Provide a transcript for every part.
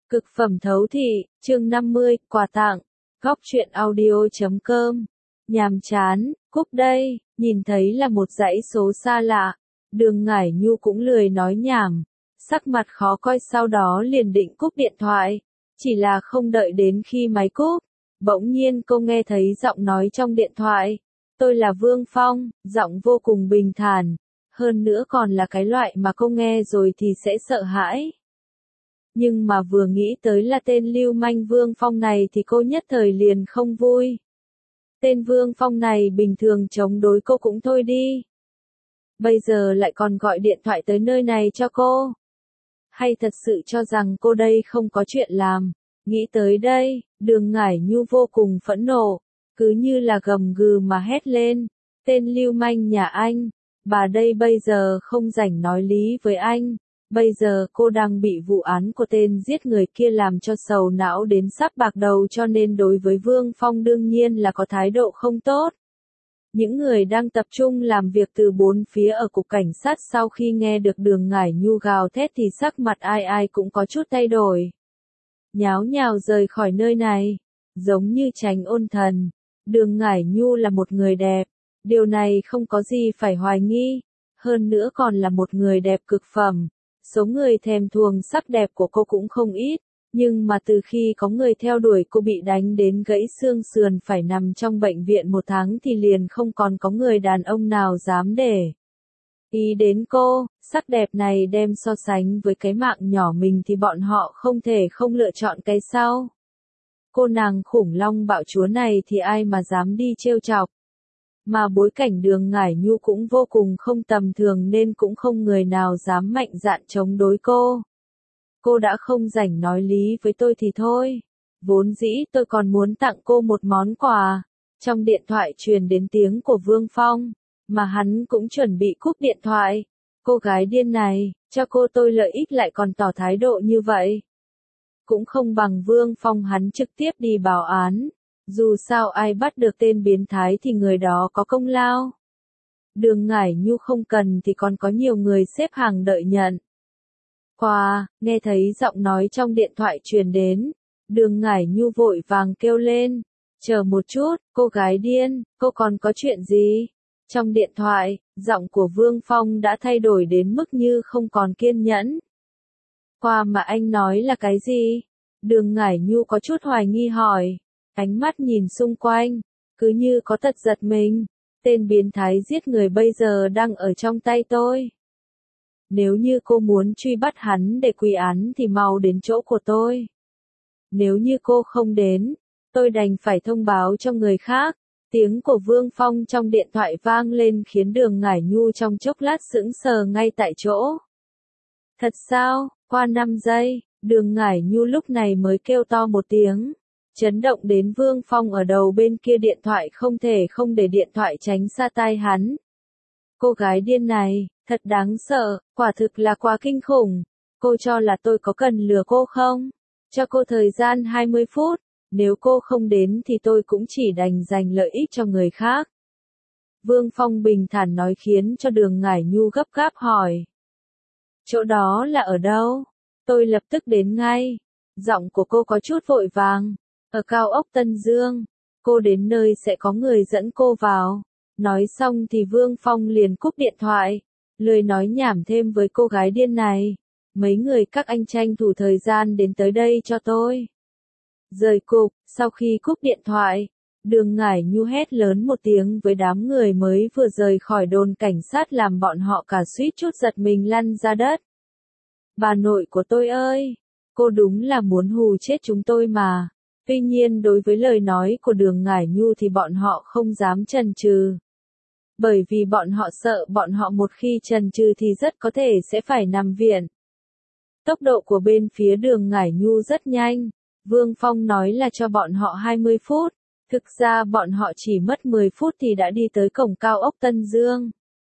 Cực phẩm thấu thị, chương 50, quà tặng, góc truyện audio.com. Nhàm chán, Cúc đây, nhìn thấy là một dãy số xa lạ. Đường Ngải Nhu cũng lười nói nhảm, sắc mặt khó coi sau đó liền định cúp điện thoại. Chỉ là không đợi đến khi máy cúp, bỗng nhiên cô nghe thấy giọng nói trong điện thoại. Tôi là Vương Phong, giọng vô cùng bình thản, hơn nữa còn là cái loại mà cô nghe rồi thì sẽ sợ hãi. Nhưng mà vừa nghĩ tới là tên lưu manh Vương Phong này thì cô nhất thời liền không vui. Tên Vương Phong này bình thường chống đối cô cũng thôi đi. Bây giờ lại còn gọi điện thoại tới nơi này cho cô. Hay thật sự cho rằng cô đây không có chuyện làm. Nghĩ tới đây, Đường Ngải Nhu vô cùng phẫn nộ, cứ như là gầm gừ mà hét lên. Tên lưu manh nhà anh, bà đây bây giờ không rảnh nói lý với anh. Bây giờ cô đang bị vụ án của tên giết người kia làm cho sầu não đến sắp bạc đầu, cho nên đối với Vương Phong đương nhiên là có thái độ không tốt. Những người đang tập trung làm việc từ bốn phía ở cục cảnh sát sau khi nghe được Đường Ngải Nhu gào thét thì sắc mặt ai ai cũng có chút thay đổi. Nháo nhào rời khỏi nơi này, giống như tránh ôn thần. Đường Ngải Nhu là một người đẹp, điều này không có gì phải hoài nghi, hơn nữa còn là một người đẹp cực phẩm. Số người thèm thuồng sắc đẹp của cô cũng không ít, nhưng mà từ khi có người theo đuổi cô bị đánh đến gãy xương sườn phải nằm trong bệnh viện 1 tháng thì liền không còn có người đàn ông nào dám để ý đến cô. Sắc đẹp này đem so sánh với cái mạng nhỏ mình thì bọn họ không thể không lựa chọn cái sau. Cô nàng khủng long bạo chúa này thì ai mà dám đi trêu chọc. Mà bối cảnh Đường Ngải Nhu cũng vô cùng không tầm thường nên cũng không người nào dám mạnh dạn chống đối cô. Cô đã không rảnh nói lý với tôi thì thôi. Vốn dĩ tôi còn muốn tặng cô một món quà. Trong điện thoại truyền đến tiếng của Vương Phong, mà hắn cũng chuẩn bị cúp điện thoại. Cô gái điên này, cho cô tôi lợi ích lại còn tỏ thái độ như vậy. Cũng không bằng Vương Phong hắn trực tiếp đi báo án. Dù sao ai bắt được tên biến thái thì người đó có công lao. Đường Ngải Nhu không cần thì còn có nhiều người xếp hàng đợi nhận quà. Nghe thấy giọng nói trong điện thoại truyền đến, Đường Ngải Nhu vội vàng kêu lên. Chờ một chút, cô gái điên, cô còn có chuyện gì? Trong điện thoại, giọng của Vương Phong đã thay đổi đến mức như không còn kiên nhẫn. Quà mà anh nói là cái gì? Đường Ngải Nhu có chút hoài nghi hỏi. Ánh mắt nhìn xung quanh, cứ như có tật giật mình. Tên biến thái giết người bây giờ đang ở trong tay tôi. Nếu như cô muốn truy bắt hắn để quy án thì mau đến chỗ của tôi. Nếu như cô không đến, tôi đành phải thông báo cho người khác. Tiếng của Vương Phong trong điện thoại vang lên khiến Đường Ngải Nhu trong chốc lát sững sờ ngay tại chỗ. Thật sao? Qua 5 giây, Đường Ngải Nhu lúc này mới kêu to một tiếng. Chấn động đến Vương Phong ở đầu bên kia điện thoại không thể không để điện thoại tránh xa tai hắn. Cô gái điên này, thật đáng sợ, quả thực là quá kinh khủng. Cô cho là tôi có cần lừa cô không? Cho cô thời gian 20 phút, nếu cô không đến thì tôi cũng chỉ đành dành lợi ích cho người khác. Vương Phong bình thản nói khiến cho Đường Ngải Nhu gấp gáp hỏi. Chỗ đó là ở đâu? Tôi lập tức đến ngay. Giọng của cô có chút vội vàng. Ở cao ốc Tân Dương, cô đến nơi sẽ có người dẫn cô vào. Nói xong thì Vương Phong liền cúp điện thoại, lười nói nhảm thêm với cô gái điên này. Mấy người các anh tranh thủ thời gian đến tới đây cho tôi. Rời cục, sau khi cúp điện thoại, Đường Ngải Nhu hét lớn một tiếng với đám người mới vừa rời khỏi đồn cảnh sát làm bọn họ cả suýt chút giật mình lăn ra đất. Bà nội của tôi ơi, cô đúng là muốn hù chết chúng tôi mà. Tuy nhiên đối với lời nói của Đường Ngải Nhu thì bọn họ không dám chần chừ. Bởi vì bọn họ sợ bọn họ một khi chần chừ thì rất có thể sẽ phải nằm viện. Tốc độ của bên phía Đường Ngải Nhu rất nhanh. Vương Phong nói là cho bọn họ 20 phút. Thực ra bọn họ chỉ mất 10 phút thì đã đi tới cổng cao ốc Tân Dương.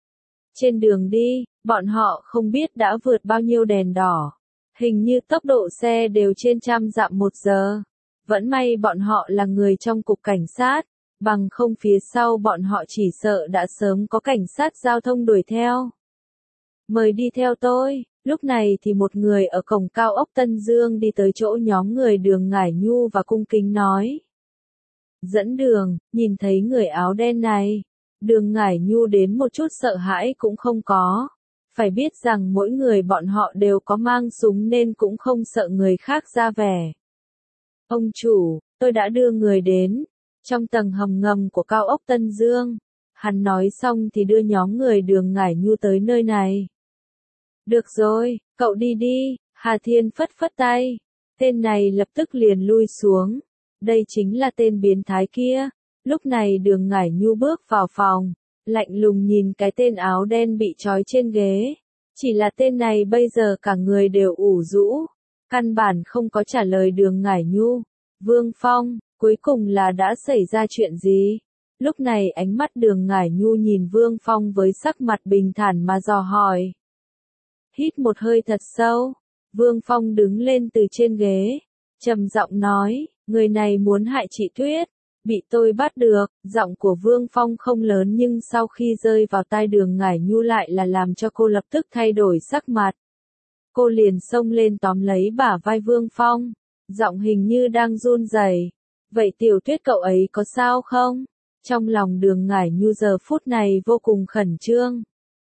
Trên đường đi, bọn họ không biết đã vượt bao nhiêu đèn đỏ. Hình như tốc độ xe đều trên 100 dặm một giờ. Vẫn may bọn họ là người trong cục cảnh sát, bằng không phía sau bọn họ chỉ sợ đã sớm có cảnh sát giao thông đuổi theo. Mời đi theo tôi, Lúc này thì một người ở cổng cao ốc Tân Dương đi tới chỗ nhóm người Đường Ngải Nhu và cung kính nói. Dẫn đường, nhìn thấy người áo đen này, Đường Ngải Nhu đến một chút sợ hãi cũng không có. Phải biết rằng mỗi người bọn họ đều có mang súng nên cũng không sợ người khác ra vẻ. Ông chủ, tôi đã đưa người đến, trong tầng hầm ngầm của cao ốc Tân Dương. Hắn nói xong thì đưa nhóm người Đường Ngải Nhu tới nơi này. Được rồi, cậu đi đi, Hà Thiên phất phất tay. Tên này lập tức liền lui xuống. Đây chính là tên biến thái kia. Lúc này Đường Ngải Nhu bước vào phòng, lạnh lùng nhìn cái tên áo đen bị trói trên ghế. Chỉ là tên này bây giờ cả người đều ủ rũ, căn bản không có trả lời Đường Ngải Nhu. Vương Phong, cuối cùng là đã xảy ra chuyện gì? Lúc này ánh mắt Đường Ngải Nhu nhìn Vương Phong với sắc mặt bình thản mà dò hỏi. Hít một hơi thật sâu, Vương Phong đứng lên từ trên ghế, trầm giọng nói, người này muốn hại chị Tuyết, bị tôi bắt được. Giọng của Vương Phong không lớn nhưng sau khi rơi vào tai Đường Ngải Nhu lại là làm cho cô lập tức thay đổi sắc mặt. Cô liền xông lên tóm lấy bả vai Vương Phong, giọng hình như đang run rẩy. Vậy Tiểu Tuyết cậu ấy có sao không? Trong lòng Đường Ngải Nhu giờ phút này vô cùng khẩn trương.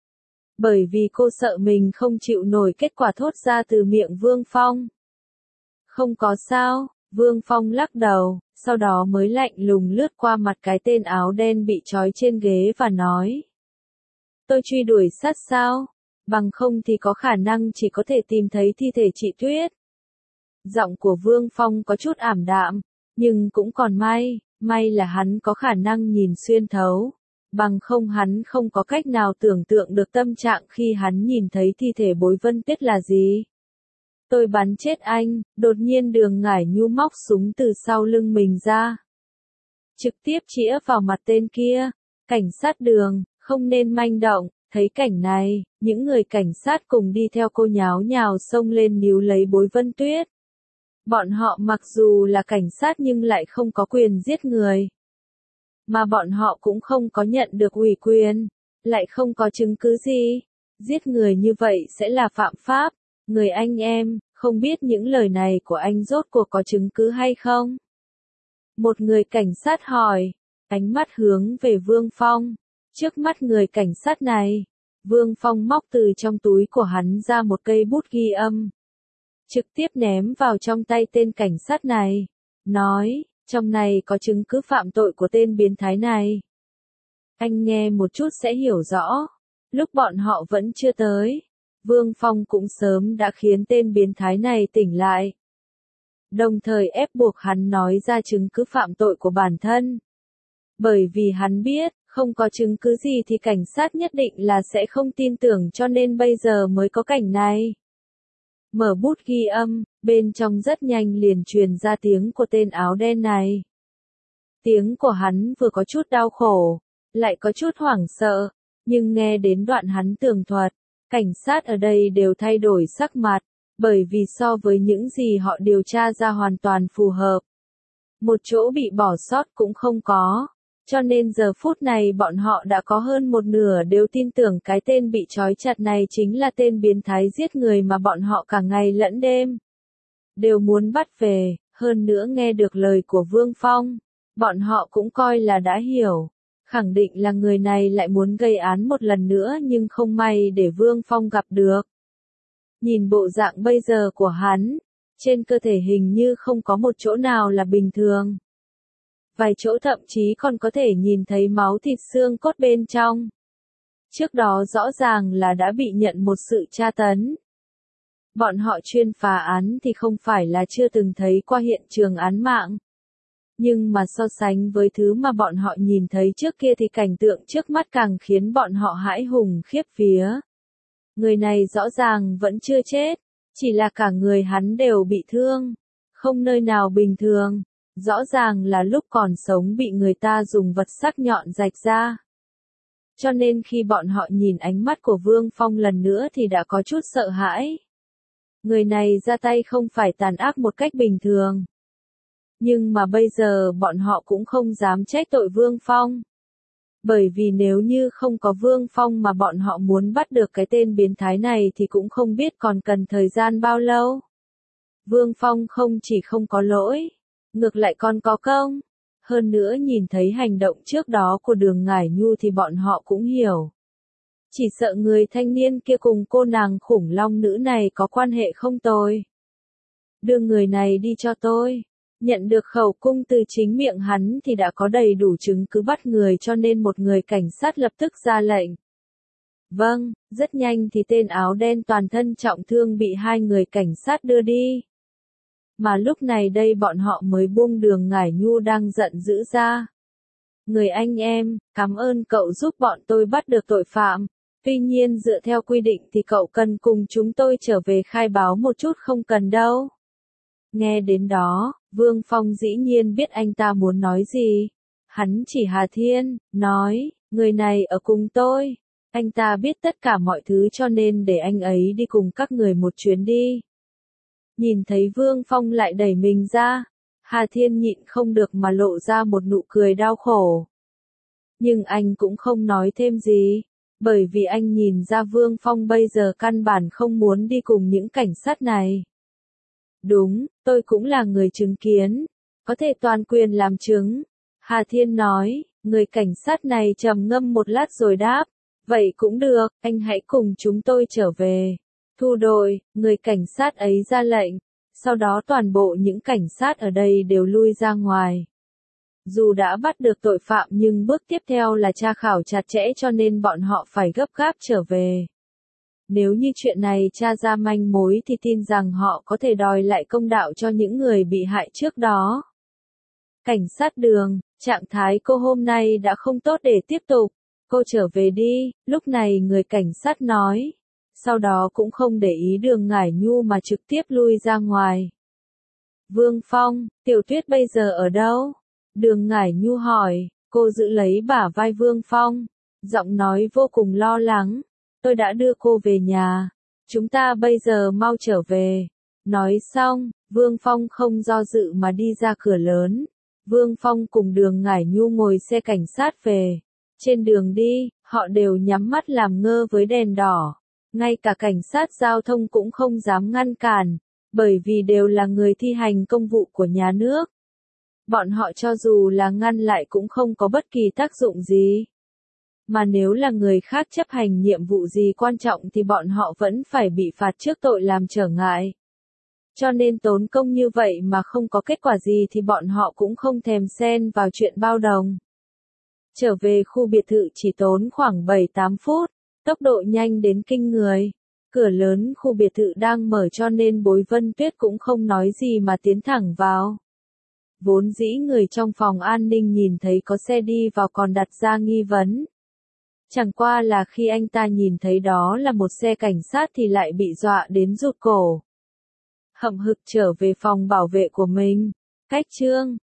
Bởi vì cô sợ mình không chịu nổi kết quả thốt ra từ miệng Vương Phong. Không có sao, Vương Phong lắc đầu, sau đó mới lạnh lùng lướt qua mặt cái tên áo đen bị trói trên ghế và nói. Tôi truy đuổi sát sao? Bằng không thì có khả năng chỉ có thể tìm thấy thi thể chị Tuyết. Giọng của Vương Phong có chút ảm đạm, nhưng cũng còn may là hắn có khả năng nhìn xuyên thấu. Bằng không hắn không có cách nào tưởng tượng được tâm trạng khi hắn nhìn thấy thi thể Bối Vân Tuyết là gì. Tôi bắn chết anh, đột nhiên Đường Ngải Nhu móc súng từ sau lưng mình ra. Trực tiếp chĩa vào mặt tên kia. Cảnh sát Đường, không nên manh động. Thấy cảnh này, những người cảnh sát cùng đi theo cô nháo nhào xông lên níu lấy Bối Vân Tuyết. Bọn họ mặc dù là cảnh sát nhưng lại không có quyền giết người. Mà bọn họ cũng không có nhận được ủy quyền, lại không có chứng cứ gì. Giết người như vậy sẽ là phạm pháp. Người anh em, không biết những lời này của anh rốt cuộc có chứng cứ hay không? Một người cảnh sát hỏi, ánh mắt hướng về Vương Phong. Trước mắt người cảnh sát này, Vương Phong móc từ trong túi của hắn ra một cây bút ghi âm. Trực tiếp ném vào trong tay tên cảnh sát này. Nói, trong này có chứng cứ phạm tội của tên biến thái này. Anh nghe một chút sẽ hiểu rõ. Lúc bọn họ vẫn chưa tới, Vương Phong cũng sớm đã khiến tên biến thái này tỉnh lại. Đồng thời ép buộc hắn nói ra chứng cứ phạm tội của bản thân. Bởi vì hắn biết, không có chứng cứ gì thì cảnh sát nhất định là sẽ không tin tưởng cho nên bây giờ mới có cảnh này. Mở bút ghi âm, bên trong rất nhanh liền truyền ra tiếng của tên áo đen này. Tiếng của hắn vừa có chút đau khổ, lại có chút hoảng sợ, nhưng nghe đến đoạn hắn tường thuật, cảnh sát ở đây đều thay đổi sắc mặt, bởi vì so với những gì họ điều tra ra hoàn toàn phù hợp. Một chỗ bị bỏ sót cũng không có, cho nên giờ phút này bọn họ đã có hơn một nửa đều tin tưởng cái tên bị trói chặt này chính là tên biến thái giết người mà bọn họ cả ngày lẫn đêm đều muốn bắt về. Hơn nữa nghe được lời của Vương Phong, bọn họ cũng coi là đã hiểu, khẳng định là người này lại muốn gây án một lần nữa nhưng không may để Vương Phong gặp được. Nhìn bộ dạng bây giờ của hắn, trên cơ thể hình như không có một chỗ nào là bình thường. Vài chỗ thậm chí còn có thể nhìn thấy máu thịt xương cốt bên trong. Trước đó rõ ràng là đã bị nhận một sự tra tấn. Bọn họ chuyên phá án thì không phải là chưa từng thấy qua hiện trường án mạng. Nhưng mà so sánh với thứ mà bọn họ nhìn thấy trước kia thì cảnh tượng trước mắt càng khiến bọn họ hãi hùng khiếp vía. Người này rõ ràng vẫn chưa chết, chỉ là cả người hắn đều bị thương, không nơi nào bình thường. Rõ ràng là lúc còn sống bị người ta dùng vật sắc nhọn rạch ra. Cho nên khi bọn họ nhìn ánh mắt của Vương Phong lần nữa thì đã có chút sợ hãi. Người này ra tay không phải tàn ác một cách bình thường. Nhưng mà bây giờ bọn họ cũng không dám trách tội Vương Phong. Bởi vì nếu như không có Vương Phong mà bọn họ muốn bắt được cái tên biến thái này thì cũng không biết còn cần thời gian bao lâu. Vương Phong không chỉ không có lỗi, ngược lại còn có công. Hơn nữa nhìn thấy hành động trước đó của Đường Ngải Nhu thì bọn họ cũng hiểu. Chỉ sợ người thanh niên kia cùng cô nàng khủng long nữ này có quan hệ không tồi. Đưa người này đi cho tôi. Nhận được khẩu cung từ chính miệng hắn thì đã có đầy đủ chứng cứ bắt người cho nên một người cảnh sát lập tức ra lệnh. Vâng, rất nhanh thì tên áo đen toàn thân trọng thương bị hai người cảnh sát đưa đi. Mà lúc này đây bọn họ mới buông Đường Ngải Nhu đang giận dữ ra. Người anh em, cảm ơn cậu giúp bọn tôi bắt được tội phạm. Tuy nhiên dựa theo quy định thì cậu cần cùng chúng tôi trở về khai báo một chút không cần đâu. Nghe đến đó, Vương Phong dĩ nhiên biết anh ta muốn nói gì. Hắn chỉ Hà Thiên, nói, người này ở cùng tôi. Anh ta biết tất cả mọi thứ cho nên để anh ấy đi cùng các người một chuyến đi. Nhìn thấy Vương Phong lại đẩy mình ra, Hà Thiên nhịn không được mà lộ ra một nụ cười đau khổ. Nhưng anh cũng không nói thêm gì, bởi vì anh nhìn ra Vương Phong bây giờ căn bản không muốn đi cùng những cảnh sát này. Đúng, tôi cũng là người chứng kiến, có thể toàn quyền làm chứng. Hà Thiên nói, người cảnh sát này trầm ngâm một lát rồi đáp, vậy cũng được, anh hãy cùng chúng tôi trở về. Thu đội, người cảnh sát ấy ra lệnh, sau đó toàn bộ những cảnh sát ở đây đều lui ra ngoài. Dù đã bắt được tội phạm nhưng bước tiếp theo là tra khảo chặt chẽ cho nên bọn họ phải gấp gáp trở về. Nếu như chuyện này tra ra manh mối thì tin rằng họ có thể đòi lại công đạo cho những người bị hại trước đó. Cảnh sát Đường, trạng thái cô hôm nay đã không tốt để tiếp tục. Cô trở về đi, lúc này người cảnh sát nói. Sau đó cũng không để ý Đường Ngải Nhu mà trực tiếp lui ra ngoài. Vương Phong, Tiểu Tuyết bây giờ ở đâu? Đường Ngải Nhu hỏi, cô giữ lấy bả vai Vương Phong. Giọng nói vô cùng lo lắng. Tôi đã đưa cô về nhà. Chúng ta bây giờ mau trở về. Nói xong, Vương Phong không do dự mà đi ra cửa lớn. Vương Phong cùng Đường Ngải Nhu ngồi xe cảnh sát về. Trên đường đi, họ đều nhắm mắt làm ngơ với đèn đỏ. Ngay cả cảnh sát giao thông cũng không dám ngăn cản, bởi vì đều là người thi hành công vụ của nhà nước. Bọn họ cho dù là ngăn lại cũng không có bất kỳ tác dụng gì. Mà nếu là người khác chấp hành nhiệm vụ gì quan trọng thì bọn họ vẫn phải bị phạt trước tội làm trở ngại. Cho nên tốn công như vậy mà không có kết quả gì thì bọn họ cũng không thèm xen vào chuyện bao đồng. Trở về khu biệt thự chỉ tốn khoảng 7-8 phút, tốc độ nhanh đến kinh người. Cửa lớn khu biệt thự đang mở cho nên Bối Vân Tuyết cũng không nói gì mà tiến thẳng vào. Vốn dĩ người trong phòng an ninh nhìn thấy có xe đi vào còn đặt ra nghi vấn. Chẳng qua là khi anh ta nhìn thấy đó là một xe cảnh sát thì lại bị dọa đến rụt cổ. Hậm hực trở về phòng bảo vệ của mình. Cách chương